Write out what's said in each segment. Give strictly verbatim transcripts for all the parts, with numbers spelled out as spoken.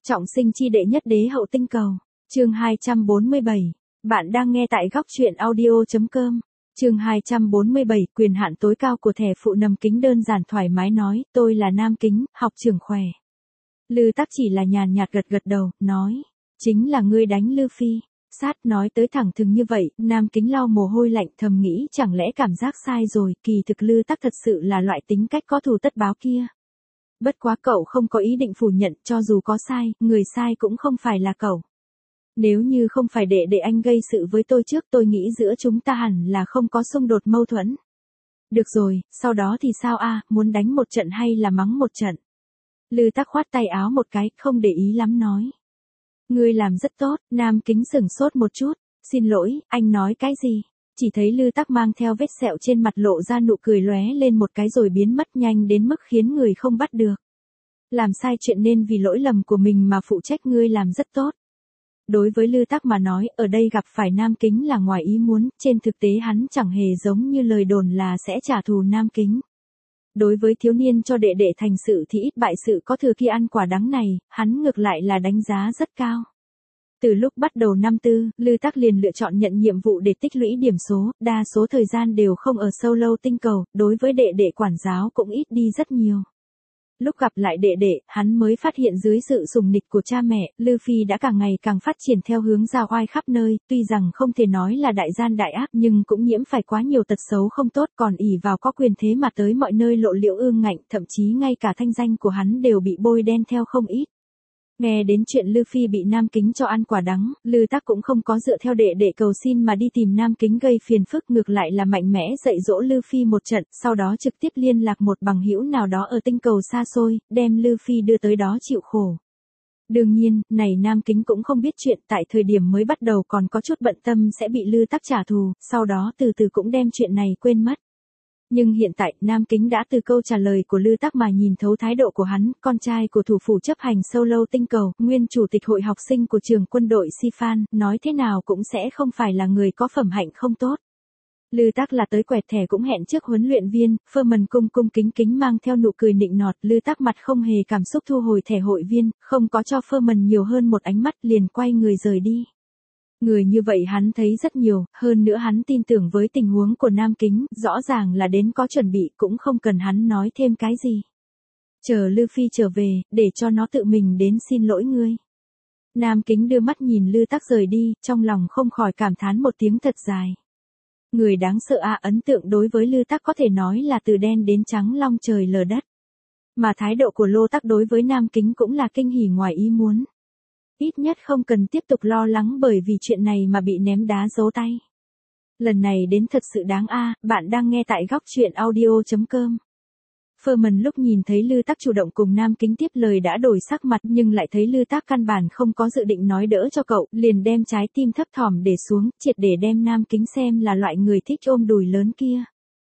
Trọng sinh chi đệ nhất đế hậu tinh cầu. Chương hai trăm bốn mươi bảy. Bạn đang nghe tại góc truyện audio chấm com. Chương hai trăm bốn mươi bảy, quyền hạn tối cao của thẻ phụ nầm kính đơn giản thoải mái nói, tôi là Nam Kính, học trưởng khỏe. Lư Tắc chỉ là nhàn nhạt gật gật đầu, nói, chính là ngươi đánh Lư Phi. Sát nói tới thẳng thừng như vậy, Nam Kính lau mồ hôi lạnh thầm nghĩ chẳng lẽ cảm giác sai rồi, kỳ thực Lư Tắc thật sự là loại tính cách có thù tất báo kia. Bất quá cậu không có ý định phủ nhận, cho dù có sai, người sai cũng không phải là cậu. Nếu như không phải để để anh gây sự với tôi trước, tôi nghĩ giữa chúng ta hẳn là không có xung đột mâu thuẫn. Được rồi, sau đó thì sao a, muốn đánh một trận hay là mắng một trận? Lư Tắc khoát tay áo một cái, không để ý lắm nói. Ngươi làm rất tốt. Nam Kính sửng sốt một chút. Xin lỗi, anh nói cái gì? Chỉ thấy Lư Tắc mang theo vết sẹo trên mặt lộ ra nụ cười lóe lên một cái rồi biến mất nhanh đến mức khiến người không bắt được. Làm sai chuyện nên vì lỗi lầm của mình mà phụ trách, ngươi làm rất tốt. Đối với Lư Tắc mà nói, ở đây gặp phải Nam Kính là ngoài ý muốn, trên thực tế hắn chẳng hề giống như lời đồn là sẽ trả thù Nam Kính. Đối với thiếu niên cho đệ đệ thành sự thì ít bại sự có thừa kia ăn quả đắng này, hắn ngược lại là đánh giá rất cao. Từ lúc bắt đầu năm tư, Lư Tắc liền lựa chọn nhận nhiệm vụ để tích lũy điểm số, đa số thời gian đều không ở sâu lâu tinh cầu, đối với đệ đệ quản giáo cũng ít đi rất nhiều. Lúc gặp lại đệ đệ, hắn mới phát hiện dưới sự sủng nịch của cha mẹ, Lư Phi đã càng ngày càng phát triển theo hướng ra oai khắp nơi, tuy rằng không thể nói là đại gian đại ác nhưng cũng nhiễm phải quá nhiều tật xấu không tốt, còn ỷ vào có quyền thế mà tới mọi nơi lộ liễu ương ngạnh, thậm chí ngay cả thanh danh của hắn đều bị bôi đen theo không ít. Nghe đến chuyện Lư Phi bị Nam Kính cho ăn quả đắng, Lư Tắc cũng không có dựa theo đệ đệ cầu xin mà đi tìm Nam Kính gây phiền phức, ngược lại là mạnh mẽ dạy dỗ Lư Phi một trận, sau đó trực tiếp liên lạc một bằng hữu nào đó ở tinh cầu xa xôi, đem Lư Phi đưa tới đó chịu khổ. Đương nhiên, này Nam Kính cũng không biết chuyện, tại thời điểm mới bắt đầu còn có chút bận tâm sẽ bị Lư Tắc trả thù, sau đó từ từ cũng đem chuyện này quên mất. Nhưng hiện tại, Nam Kính đã từ câu trả lời của Lư Tắc mà nhìn thấu thái độ của hắn, con trai của thủ phủ chấp hành sâu lâu tinh cầu, nguyên chủ tịch hội học sinh của trường quân đội Sifan, nói thế nào cũng sẽ không phải là người có phẩm hạnh không tốt. Lư Tắc là tới quẹt thẻ cũng hẹn trước huấn luyện viên, Ferman cung cung kính kính mang theo nụ cười nịnh nọt, Lư Tắc mặt không hề cảm xúc thu hồi thẻ hội viên, không có cho Ferman nhiều hơn một ánh mắt, liền quay người rời đi. Người như vậy hắn thấy rất nhiều, hơn nữa hắn tin tưởng với tình huống của Nam Kính, rõ ràng là đến có chuẩn bị, cũng không cần hắn nói thêm cái gì. Chờ Lư Phi trở về, để cho nó tự mình đến xin lỗi ngươi. Nam Kính đưa mắt nhìn Lư Tắc rời đi, trong lòng không khỏi cảm thán một tiếng thật dài. Người đáng sợ a, ấn tượng đối với Lư Tắc có thể nói là từ đen đến trắng long trời lở đất. Mà thái độ của Lô Tắc đối với Nam Kính cũng là kinh hỉ ngoài ý muốn. Ít nhất không cần tiếp tục lo lắng bởi vì chuyện này mà bị ném đá giấu tay. Lần này đến thật sự đáng a, bạn đang nghe tại góc truyện audio chấm com. Ferman lúc nhìn thấy Lư Tắc chủ động cùng Nam Kính tiếp lời đã đổi sắc mặt nhưng lại thấy Lư Tắc căn bản không có dự định nói đỡ cho cậu, liền đem trái tim thấp thỏm để xuống, triệt để đem Nam Kính xem là loại người thích ôm đùi lớn kia.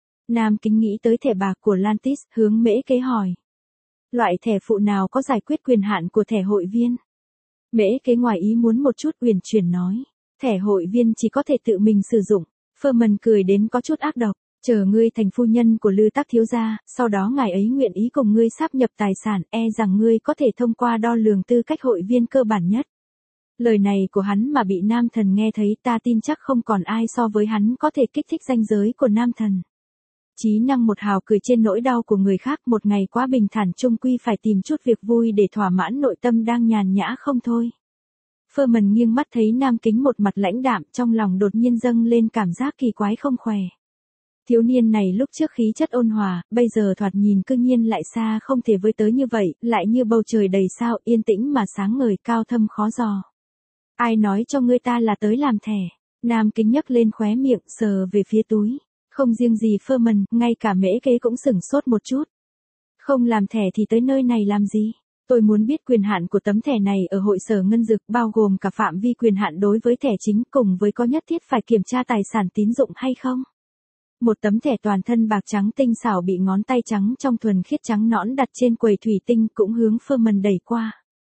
Nam Kính nghĩ tới thẻ bạc của Lantis, hướng Mễ Kế hỏi. Loại thẻ phụ nào có giải quyết quyền hạn của thẻ hội viên? Mễ Kế ngoài ý muốn một chút uyển chuyển nói. Thẻ hội viên chỉ có thể tự mình sử dụng. Ferman cười đến có chút ác độc. Chờ ngươi thành phu nhân của Lư Tắc thiếu gia, sau đó ngài ấy nguyện ý cùng ngươi sáp nhập tài sản, e rằng ngươi có thể thông qua đo lường tư cách hội viên cơ bản nhất. Lời này của hắn mà bị Nam Thần nghe thấy, ta tin chắc không còn ai so với hắn có thể kích thích danh giới của Nam Thần. Chí năng một hào cười trên nỗi đau của người khác, một ngày quá bình thản chung quy phải tìm chút việc vui để thỏa mãn nội tâm đang nhàn nhã không thôi. Ferman nghiêng mắt thấy Nam Kính một mặt lãnh đạm, trong lòng đột nhiên dâng lên cảm giác kỳ quái không khỏe. Thiếu niên này lúc trước khí chất ôn hòa, bây giờ thoạt nhìn cư nhiên lại xa không thể với tới như vậy, lại như bầu trời đầy sao, yên tĩnh mà sáng ngời, cao thâm khó dò. Ai nói cho ngươi ta là tới làm thẻ? Nam Kính nhấc lên khóe miệng, sờ về phía túi. Không riêng gì Ferman, ngay cả Mễ Kế cũng sửng sốt một chút. Không làm thẻ thì tới nơi này làm gì? Tôi muốn biết quyền hạn của tấm thẻ này ở hội sở ngân dực, bao gồm cả phạm vi quyền hạn đối với thẻ chính cùng với có nhất thiết phải kiểm tra tài sản tín dụng hay không? Một tấm thẻ toàn thân bạc trắng tinh xảo bị ngón tay trắng trong thuần khiết trắng nõn đặt trên quầy thủy tinh cũng hướng Ferman đẩy qua.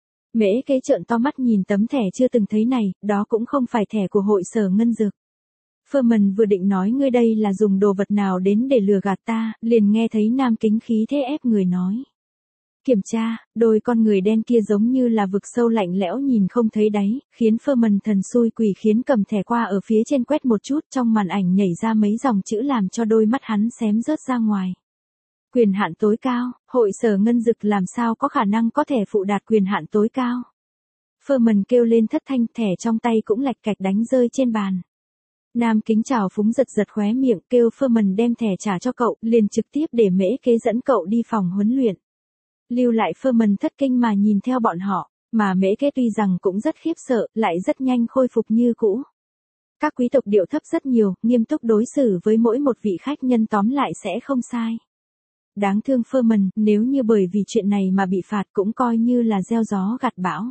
Mễ Kế trợn to mắt nhìn tấm thẻ chưa từng thấy này, đó cũng không phải thẻ của hội sở ngân dực. Ferman vừa định nói ngươi đây là dùng đồ vật nào đến để lừa gạt ta, liền nghe thấy Nam Kính khí thế ép người nói. kiểm tra, đôi con người đen kia giống như là vực sâu lạnh lẽo nhìn không thấy đáy, khiến Ferman thần xui quỷ khiến cầm thẻ qua ở phía trên quét một chút, trong màn ảnh nhảy ra mấy dòng chữ làm cho đôi mắt hắn xém rớt ra ngoài. Quyền hạn tối cao, hội sở ngân dực làm sao có khả năng có thẻ phụ đạt quyền hạn tối cao. Ferman kêu lên thất thanh, thẻ trong tay cũng lạch cạch đánh rơi trên bàn. Nam Kính trào phúng giật giật khóe miệng, kêu Ferman đem thẻ trả cho cậu, liền trực tiếp để Mễ Kế dẫn cậu đi phòng huấn luyện. Lưu lại Ferman thất kinh mà nhìn theo bọn họ, mà Mễ Kế tuy rằng cũng rất khiếp sợ, lại rất nhanh khôi phục như cũ. Các quý tộc điệu thấp rất nhiều, nghiêm túc đối xử với mỗi một vị khách nhân tóm lại sẽ không sai. Đáng thương Ferman, nếu như bởi vì chuyện này mà bị phạt cũng coi như là gieo gió gặt bão.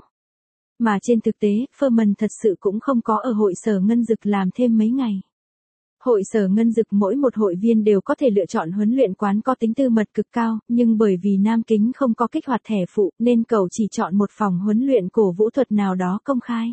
Mà trên thực tế, Ferman thật sự cũng không có ở hội sở ngân dực làm thêm mấy ngày. Hội sở ngân dực mỗi một hội viên đều có thể lựa chọn huấn luyện quán có tính tư mật cực cao, nhưng bởi vì Nam Kính không có kích hoạt thẻ phụ nên cậu chỉ chọn một phòng huấn luyện cổ vũ thuật nào đó công khai.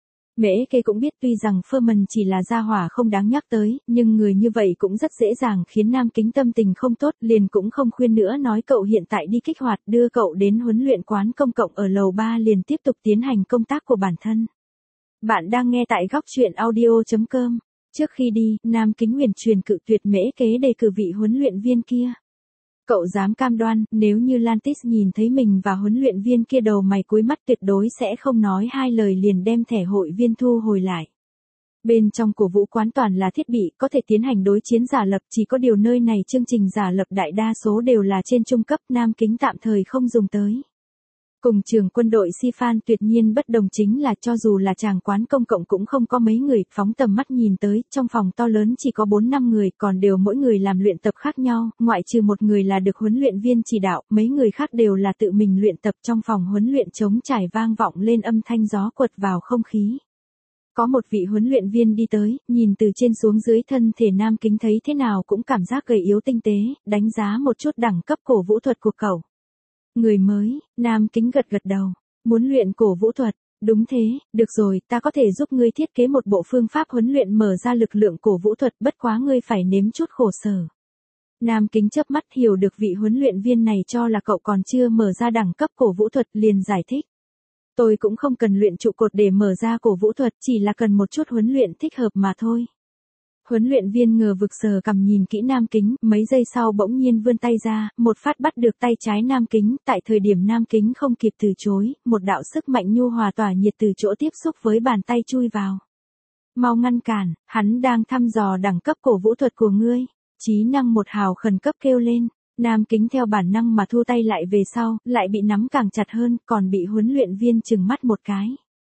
Mễ Kế cũng biết tuy rằng Ferman chỉ là gia hỏa không đáng nhắc tới, nhưng người như vậy cũng rất dễ dàng khiến Nam Kính tâm tình không tốt, liền cũng không khuyên nữa nói cậu hiện tại đi kích hoạt đưa cậu đến huấn luyện quán công cộng ở lầu ba liền tiếp tục tiến hành công tác của bản thân. Bạn đang nghe tại góc truyện audio chấm com. Trước khi đi, Nam Kính huyền truyền cự tuyệt Mễ Kế đề cử vị huấn luyện viên kia. Cậu dám cam đoan, nếu như Lantis nhìn thấy mình và huấn luyện viên kia đầu mày cúi mắt tuyệt đối sẽ không nói hai lời liền đem thẻ hội viên thu hồi lại. Bên trong cổ vũ quán toàn là thiết bị có thể tiến hành đối chiến giả lập, chỉ có điều nơi này chương trình giả lập đại đa số đều là trên trung cấp, Nam Kính tạm thời không dùng tới. Cùng trường quân đội Sifan tuyệt nhiên bất đồng chính là cho dù là tràng quán công cộng cũng không có mấy người, phóng tầm mắt nhìn tới, trong phòng to lớn chỉ có bốn năm người, còn đều mỗi người làm luyện tập khác nhau, ngoại trừ một người là được huấn luyện viên chỉ đạo, mấy người khác đều là tự mình luyện tập trong phòng huấn luyện trống trải vang vọng lên âm thanh gió quật vào không khí. Có một vị huấn luyện viên đi tới, nhìn từ trên xuống dưới thân thể Nam Kính thấy thế nào cũng cảm giác gầy yếu tinh tế, đánh giá một chút đẳng cấp cổ vũ thuật của cậu. Người mới, Nam Kính gật gật đầu, muốn luyện cổ vũ thuật, đúng thế, được rồi, ta có thể giúp ngươi thiết kế một bộ phương pháp huấn luyện mở ra lực lượng cổ vũ thuật, bất quá ngươi phải nếm chút khổ sở. Nam Kính chớp mắt hiểu được vị huấn luyện viên này cho là cậu còn chưa mở ra đẳng cấp cổ vũ thuật liền giải thích. Tôi cũng không cần luyện trụ cột để mở ra cổ vũ thuật, chỉ là cần một chút huấn luyện thích hợp mà thôi. Huấn luyện viên ngờ vực sờ cằm nhìn kỹ Nam Kính, mấy giây sau bỗng nhiên vươn tay ra, một phát bắt được tay trái Nam Kính, tại thời điểm Nam Kính không kịp từ chối, một đạo sức mạnh nhu hòa tỏa nhiệt từ chỗ tiếp xúc với bàn tay chui vào. Mau ngăn cản, hắn đang thăm dò đẳng cấp cổ vũ thuật của ngươi. Trí năng một hào khẩn cấp kêu lên, Nam Kính theo bản năng mà thu tay lại về sau, lại bị nắm càng chặt hơn, còn bị huấn luyện viên trừng mắt một cái.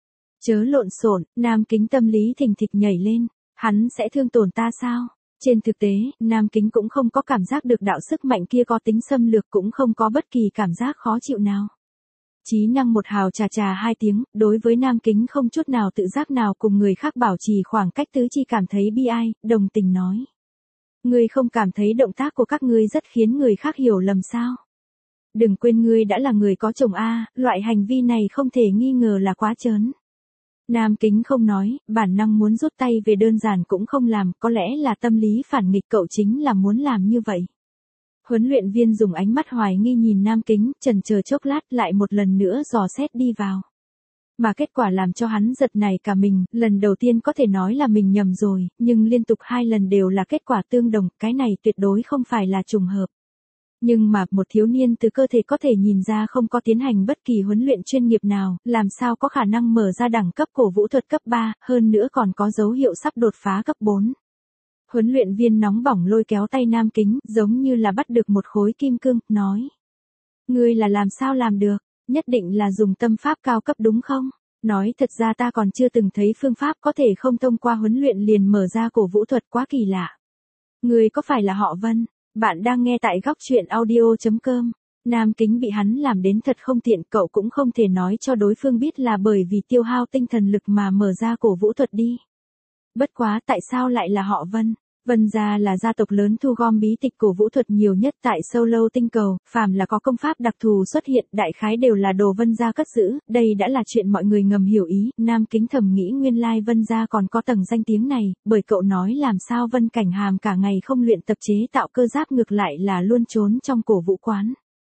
Chớ lộn xộn, Nam Kính tâm lý thình thịch nhảy lên. Hắn sẽ thương tổn ta sao? Trên thực tế, Nam Kính cũng không có cảm giác được đạo sức mạnh kia có tính xâm lược, cũng không có bất kỳ cảm giác khó chịu nào. Trí năng một hào trà trà hai tiếng, đối với Nam Kính không chút nào tự giác nào cùng người khác bảo trì khoảng cách tứ chi cảm thấy bi ai, đồng tình nói. Ngươi không cảm thấy động tác của các ngươi rất khiến người khác hiểu lầm sao? Đừng quên ngươi đã là người có chồng a, loại hành vi này không thể nghi ngờ là quá trớn. Nam Kính không nói, bản năng muốn rút tay về đơn giản cũng không làm, có lẽ là tâm lý phản nghịch cậu chính là muốn làm như vậy. Huấn luyện viên dùng ánh mắt hoài nghi nhìn Nam Kính, chần chờ chốc lát lại một lần nữa dò xét đi vào. Mà kết quả làm cho hắn giật nảy cả mình, lần đầu tiên có thể nói là mình nhầm rồi, nhưng liên tục hai lần đều là kết quả tương đồng, cái này tuyệt đối không phải là trùng hợp. Nhưng mà, một thiếu niên từ cơ thể có thể nhìn ra không có tiến hành bất kỳ huấn luyện chuyên nghiệp nào, làm sao có khả năng mở ra đẳng cấp cổ vũ thuật cấp ba, hơn nữa còn có dấu hiệu sắp đột phá cấp bốn. Huấn luyện viên nóng bỏng lôi kéo tay Nam Kính, giống như là bắt được một khối kim cương, nói. Ngươi là làm sao làm được, nhất định là dùng tâm pháp cao cấp đúng không? Nói thật ra ta còn chưa từng thấy phương pháp có thể không thông qua huấn luyện liền mở ra cổ vũ thuật, quá kỳ lạ. Ngươi có phải là họ Vân? Bạn đang nghe tại góc truyện audio chấm com. Nam Kính bị hắn làm đến thật không tiện, cậu cũng không thể nói cho đối phương biết là bởi vì tiêu hao tinh thần lực mà mở ra cổ vũ thuật đi. Bất quá tại sao lại là họ Vân? Vân gia là gia tộc lớn thu gom bí tịch cổ vũ thuật nhiều nhất tại Solo tinh cầu, phàm là có công pháp đặc thù xuất hiện, đại khái đều là đồ Vân gia cất giữ, đây đã là chuyện mọi người ngầm hiểu ý, Nam Kính thầm nghĩ nguyên lai Vân gia còn có tầng danh tiếng này, bởi cậu nói làm sao Vân Cảnh Hàm cả ngày không luyện tập chế tạo cơ giáp ngược lại là luôn trốn trong cổ vũ quán.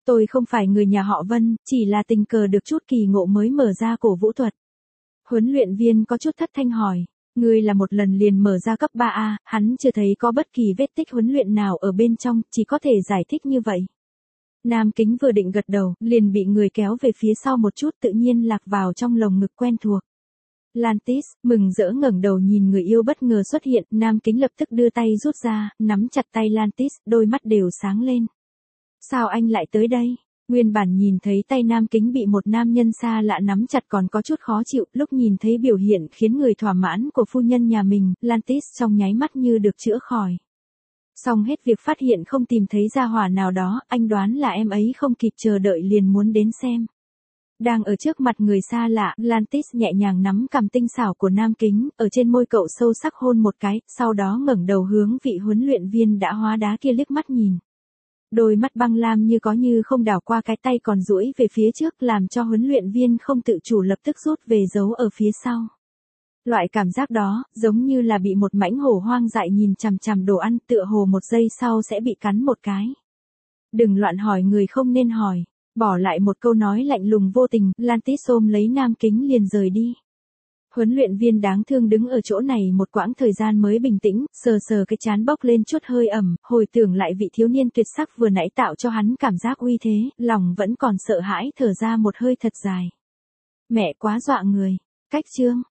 Tôi không phải người nhà họ Vân, chỉ là tình cờ được chút kỳ ngộ mới mở ra cổ vũ thuật. Huấn luyện viên có chút thất thanh hỏi. Ngươi là một lần liền mở ra cấp ba A, hắn chưa thấy có bất kỳ vết tích huấn luyện nào ở bên trong, chỉ có thể giải thích như vậy. Nam Kính vừa định gật đầu, liền bị người kéo về phía sau một chút, tự nhiên lạc vào trong lồng ngực quen thuộc. Lantis, mừng rỡ ngẩng đầu nhìn người yêu bất ngờ xuất hiện, Nam Kính lập tức đưa tay rút ra, nắm chặt tay Lantis, đôi mắt đều sáng lên. Sao anh lại tới đây? Nguyên bản nhìn thấy tay Nam Kính bị một nam nhân xa lạ nắm chặt còn có chút khó chịu, lúc nhìn thấy biểu hiện khiến người thỏa mãn của phu nhân nhà mình, Lantis trong nháy mắt như được chữa khỏi. Xong hết việc phát hiện không tìm thấy gia hỏa nào đó, anh đoán là em ấy không kịp chờ đợi liền muốn đến xem. Đang ở trước mặt người xa lạ, Lantis nhẹ nhàng nắm cằm tinh xảo của Nam Kính, ở trên môi cậu sâu sắc hôn một cái, sau đó ngẩng đầu hướng vị huấn luyện viên đã hóa đá kia liếc mắt nhìn. Đôi mắt băng lam như có như không đảo qua cái tay còn duỗi về phía trước làm cho huấn luyện viên không tự chủ lập tức rút về giấu ở phía sau. Loại cảm giác đó, giống như là bị một mãnh hổ hoang dại nhìn chằm chằm đồ ăn, tựa hồ một giây sau sẽ bị cắn một cái. Đừng loạn hỏi người không nên hỏi. Bỏ lại một câu nói lạnh lùng vô tình, Lantis ôm lấy Nam Kính liền rời đi. Huấn luyện viên đáng thương đứng ở chỗ này một quãng thời gian mới bình tĩnh, sờ sờ cái chán bốc lên chút hơi ẩm, hồi tưởng lại vị thiếu niên tuyệt sắc vừa nãy tạo cho hắn cảm giác uy thế, lòng vẫn còn sợ hãi thở ra một hơi thật dài. Mẹ quá dọa người. Cách chương